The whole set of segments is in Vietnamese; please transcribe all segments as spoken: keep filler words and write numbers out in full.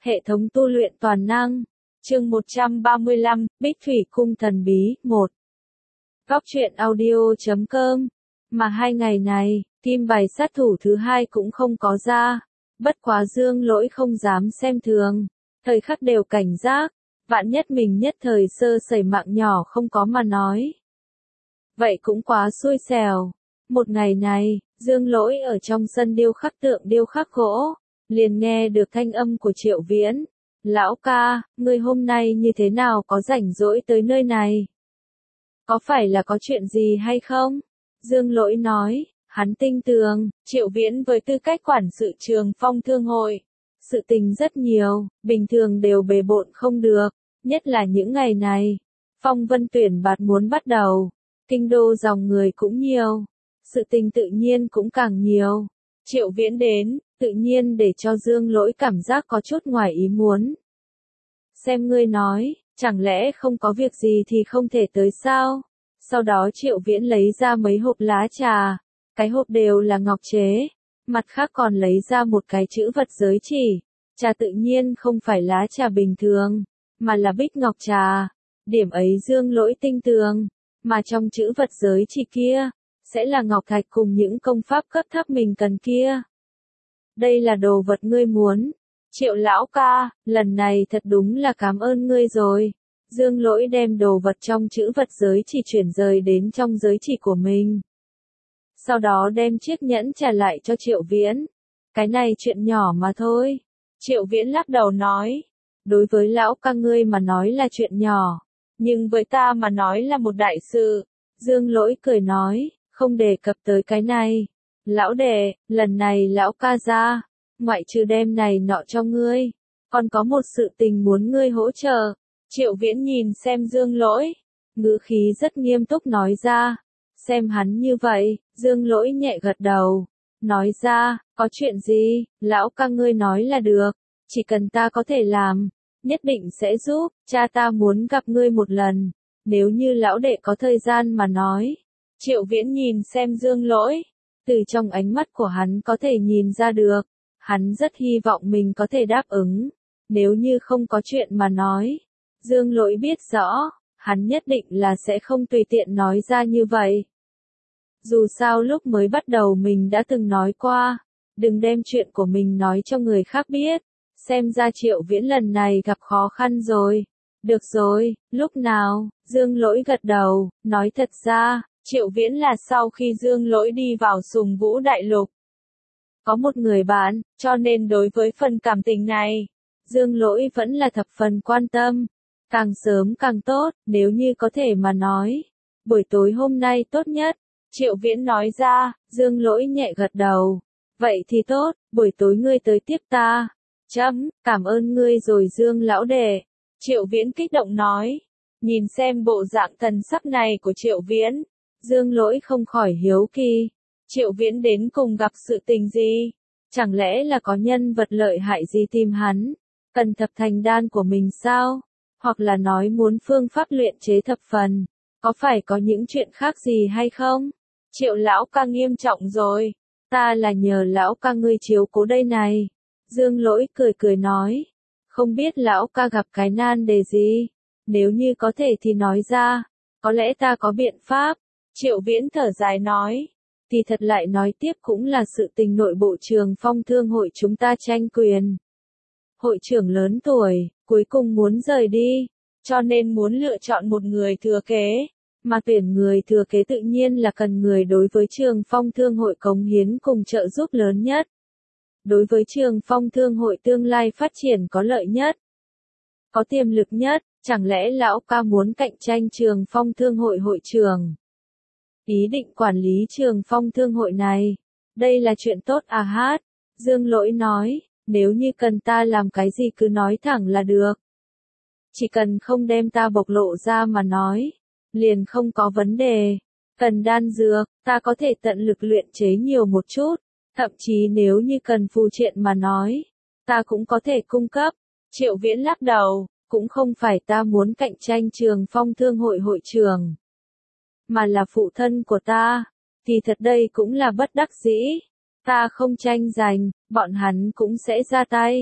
Hệ thống tu luyện toàn năng. Chương một trăm ba mươi lăm, Bích Thủy Cung Thần Bí, một. Góc truyện audio chấm com. Mà hai ngày này, kim bài sát thủ thứ hai cũng không có ra. Bất quá Dương Lỗi không dám xem thường. Thời khắc đều cảnh giác. Vạn nhất mình nhất thời sơ sẩy mạng nhỏ không có mà nói. Vậy cũng quá xui xẻo. Một ngày này, Dương Lỗi ở trong sân điêu khắc tượng điêu khắc gỗ. Liền nghe được thanh âm của Triệu Viễn. Lão ca, ngươi hôm nay như thế nào có rảnh rỗi tới nơi này? Có phải là có chuyện gì hay không? Dương Lỗi nói, hắn tin tưởng, Triệu Viễn với tư cách quản sự Trường Phong Thương hội. Sự tình rất nhiều, bình thường đều bề bộn không được, nhất là những ngày này. Phong vân tuyển bạt muốn bắt đầu, kinh đô dòng người cũng nhiều, sự tình tự nhiên cũng càng nhiều. Triệu Viễn đến, tự nhiên để cho Dương Lỗi cảm giác có chút ngoài ý muốn. Xem ngươi nói, chẳng lẽ không có việc gì thì không thể tới sao? Sau đó Triệu Viễn lấy ra mấy hộp lá trà, cái hộp đều là ngọc chế, mặt khác còn lấy ra một cái chữ vật giới chỉ. Trà tự nhiên không phải lá trà bình thường, mà là bích ngọc trà. Điểm ấy Dương Lỗi tinh tường, mà trong chữ vật giới chỉ kia, sẽ là ngọc thạch cùng những công pháp cấp thấp mình cần kia. Đây là đồ vật ngươi muốn. Triệu lão ca, lần này thật đúng là cảm ơn ngươi rồi. Dương Lỗi đem đồ vật trong chữ vật giới chỉ chuyển rời đến trong giới chỉ của mình. Sau đó đem chiếc nhẫn trả lại cho Triệu Viễn. Cái này chuyện nhỏ mà thôi. Triệu Viễn lắc đầu nói. Đối với lão ca ngươi mà nói là chuyện nhỏ. Nhưng với ta mà nói là một đại sự. Dương Lỗi cười nói, không đề cập tới cái này. Lão đệ, lần này lão ca ra, ngoại trừ đem này nọ cho ngươi, còn có một sự tình muốn ngươi hỗ trợ. Triệu Viễn nhìn xem Dương Lỗi, ngữ khí rất nghiêm túc nói ra. Xem hắn như vậy, Dương Lỗi nhẹ gật đầu, nói ra, có chuyện gì, lão ca ngươi nói là được, chỉ cần ta có thể làm, nhất định sẽ giúp. Cha ta muốn gặp ngươi một lần, nếu như lão đệ có thời gian mà nói. Triệu Viễn nhìn xem Dương Lỗi, từ trong ánh mắt của hắn có thể nhìn ra được, hắn rất hy vọng mình có thể đáp ứng, nếu như không có chuyện mà nói. Dương Lỗi biết rõ, hắn nhất định là sẽ không tùy tiện nói ra như vậy. Dù sao lúc mới bắt đầu mình đã từng nói qua, đừng đem chuyện của mình nói cho người khác biết, xem ra Triệu Viễn lần này gặp khó khăn rồi. Được rồi, lúc nào? Dương Lỗi gật đầu, nói thật ra, Triệu Viễn là sau khi Dương Lỗi đi vào Sùng Vũ Đại Lục. Có một người bạn, cho nên đối với phần cảm tình này, Dương Lỗi vẫn là thập phần quan tâm. Càng sớm càng tốt, nếu như có thể mà nói. Buổi tối hôm nay tốt nhất. Triệu Viễn nói ra, Dương Lỗi nhẹ gật đầu. Vậy thì tốt, buổi tối ngươi tới tiếp ta. Chấm, cảm ơn ngươi rồi Dương lão đệ. Triệu Viễn kích động nói. Nhìn xem bộ dạng thần sắc này của Triệu Viễn, Dương Lỗi không khỏi hiếu kỳ. Triệu Viễn đến cùng gặp sự tình gì? Chẳng lẽ là có nhân vật lợi hại gì tìm hắn? Cần thập thành đan của mình sao? Hoặc là nói muốn phương pháp luyện chế thập phần? Có phải có những chuyện khác gì hay không? Triệu lão ca nghiêm trọng rồi. Ta là nhờ lão ca ngươi chiếu cố đây này. Dương Lỗi cười cười nói. Không biết lão ca gặp cái nan đề gì? Nếu như có thể thì nói ra. Có lẽ ta có biện pháp. Triệu Viễn thở dài nói. Thì thật lại nói tiếp cũng là sự tình nội bộ Trường Phong Thương hội chúng ta tranh quyền. Hội trưởng lớn tuổi, cuối cùng muốn rời đi, cho nên muốn lựa chọn một người thừa kế. Mà tuyển người thừa kế tự nhiên là cần người đối với Trường Phong Thương hội cống hiến cùng trợ giúp lớn nhất. Đối với Trường Phong Thương hội tương lai phát triển có lợi nhất, có tiềm lực nhất, chẳng lẽ lão ca muốn cạnh tranh Trường Phong Thương hội hội trưởng? Ý định quản lý Trường Phong Thương hội này, đây là chuyện tốt à hát. Dương Lỗi nói, nếu như cần ta làm cái gì cứ nói thẳng là được. Chỉ cần không đem ta bộc lộ ra mà nói, liền không có vấn đề. Cần đan dược, ta có thể tận lực luyện chế nhiều một chút, thậm chí nếu như cần phù triện mà nói, ta cũng có thể cung cấp. Triệu Viễn lắc đầu, cũng không phải ta muốn cạnh tranh Trường Phong Thương hội hội trưởng, mà là phụ thân của ta, thì thật đây cũng là bất đắc dĩ. Ta không tranh giành, bọn hắn cũng sẽ ra tay.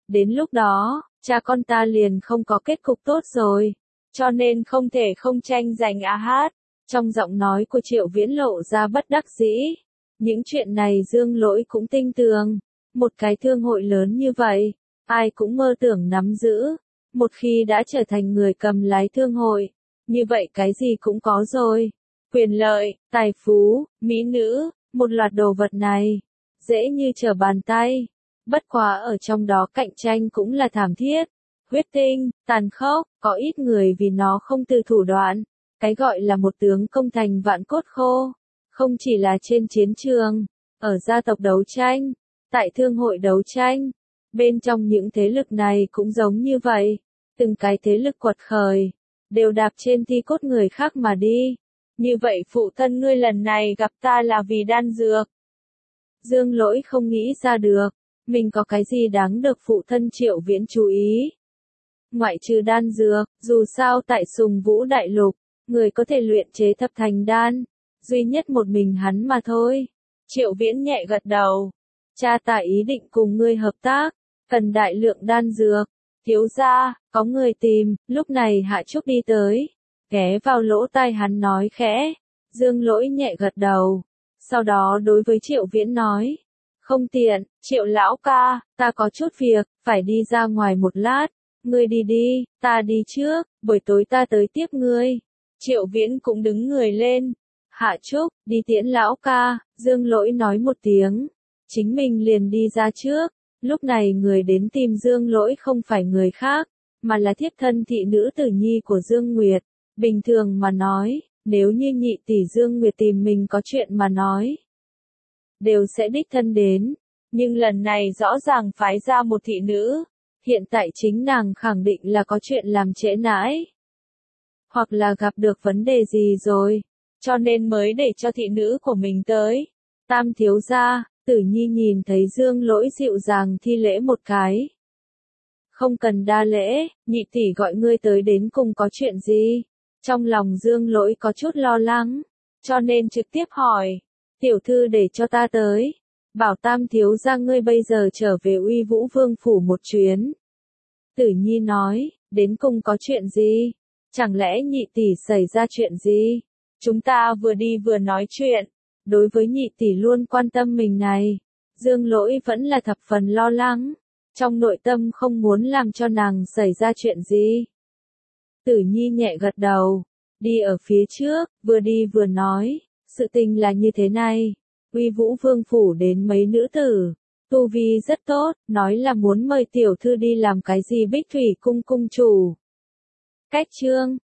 Đến lúc đó, cha con ta liền không có kết cục tốt rồi. Cho nên không thể không tranh giành a hát. Trong giọng nói của Triệu Viễn lộ ra bất đắc dĩ. Những chuyện này Dương Lỗi cũng tinh tường. Một cái thương hội lớn như vậy, ai cũng mơ tưởng nắm giữ. Một khi đã trở thành người cầm lái thương hội, như vậy cái gì cũng có rồi. Quyền lợi, tài phú, mỹ nữ, một loạt đồ vật này, dễ như trở bàn tay. Bất quá ở trong đó cạnh tranh cũng là thảm thiết, huyết tinh, tàn khốc, có ít người vì nó không từ thủ đoạn. Cái gọi là một tướng công thành vạn cốt khô, không chỉ là trên chiến trường, ở gia tộc đấu tranh, tại thương hội đấu tranh, bên trong những thế lực này cũng giống như vậy. Từng cái thế lực quật khởi, đều đạp trên thi cốt người khác mà đi. Như vậy phụ thân ngươi lần này gặp ta là vì đan dược. Dương Lỗi không nghĩ ra được, mình có cái gì đáng được phụ thân Triệu Viễn chú ý. Ngoại trừ đan dược, dù sao tại Sùng Vũ Đại Lục, người có thể luyện chế thập thành đan, duy nhất một mình hắn mà thôi. Triệu Viễn nhẹ gật đầu. Cha ta ý định cùng ngươi hợp tác, cần đại lượng đan dược. Thiếu gia, có người tìm. Lúc này Hạ Trúc đi tới, ghé vào lỗ tai hắn nói khẽ. Dương Lỗi nhẹ gật đầu. Sau đó đối với Triệu Viễn nói, không tiện, Triệu lão ca, ta có chút việc, phải đi ra ngoài một lát. Ngươi đi đi, ta đi trước, buổi tối ta tới tiếp ngươi. Triệu Viễn cũng đứng người lên. Hạ Trúc, đi tiễn lão ca. Dương Lỗi nói một tiếng, chính mình liền đi ra trước. Lúc này người đến tìm Dương Lỗi không phải người khác, mà là thiếp thân thị nữ Tử Nhi của Dương Nguyệt. Bình thường mà nói, nếu như nhị tỷ Dương Nguyệt tìm mình có chuyện mà nói, đều sẽ đích thân đến. Nhưng lần này rõ ràng phái ra một thị nữ. Hiện tại chính nàng khẳng định là có chuyện làm trễ nãi, hoặc là gặp được vấn đề gì rồi, cho nên mới để cho thị nữ của mình tới. Tam thiếu gia, Tử Nhi nhìn thấy Dương Lỗi dịu dàng thi lễ một cái. Không cần đa lễ, nhị tỷ gọi ngươi tới đến cùng có chuyện gì? Trong lòng Dương Lỗi có chút lo lắng, cho nên trực tiếp hỏi. Tiểu thư để cho ta tới, bảo Tam thiếu gia ngươi bây giờ trở về Uy Vũ Vương phủ một chuyến. Tử Nhi nói, đến cùng có chuyện gì? Chẳng lẽ nhị tỷ xảy ra chuyện gì? Chúng ta vừa đi vừa nói chuyện. Đối với nhị tỷ luôn quan tâm mình này, Dương Lỗi vẫn là thập phần lo lắng. Trong nội tâm không muốn làm cho nàng xảy ra chuyện gì. Tử Nhi nhẹ gật đầu, đi ở phía trước, vừa đi vừa nói, sự tình là như thế này. Uy Vũ Vương phủ đến mấy nữ tử, tu vi rất tốt, nói là muốn mời tiểu thư đi làm cái gì Bích Thủy cung cung chủ. Cách chương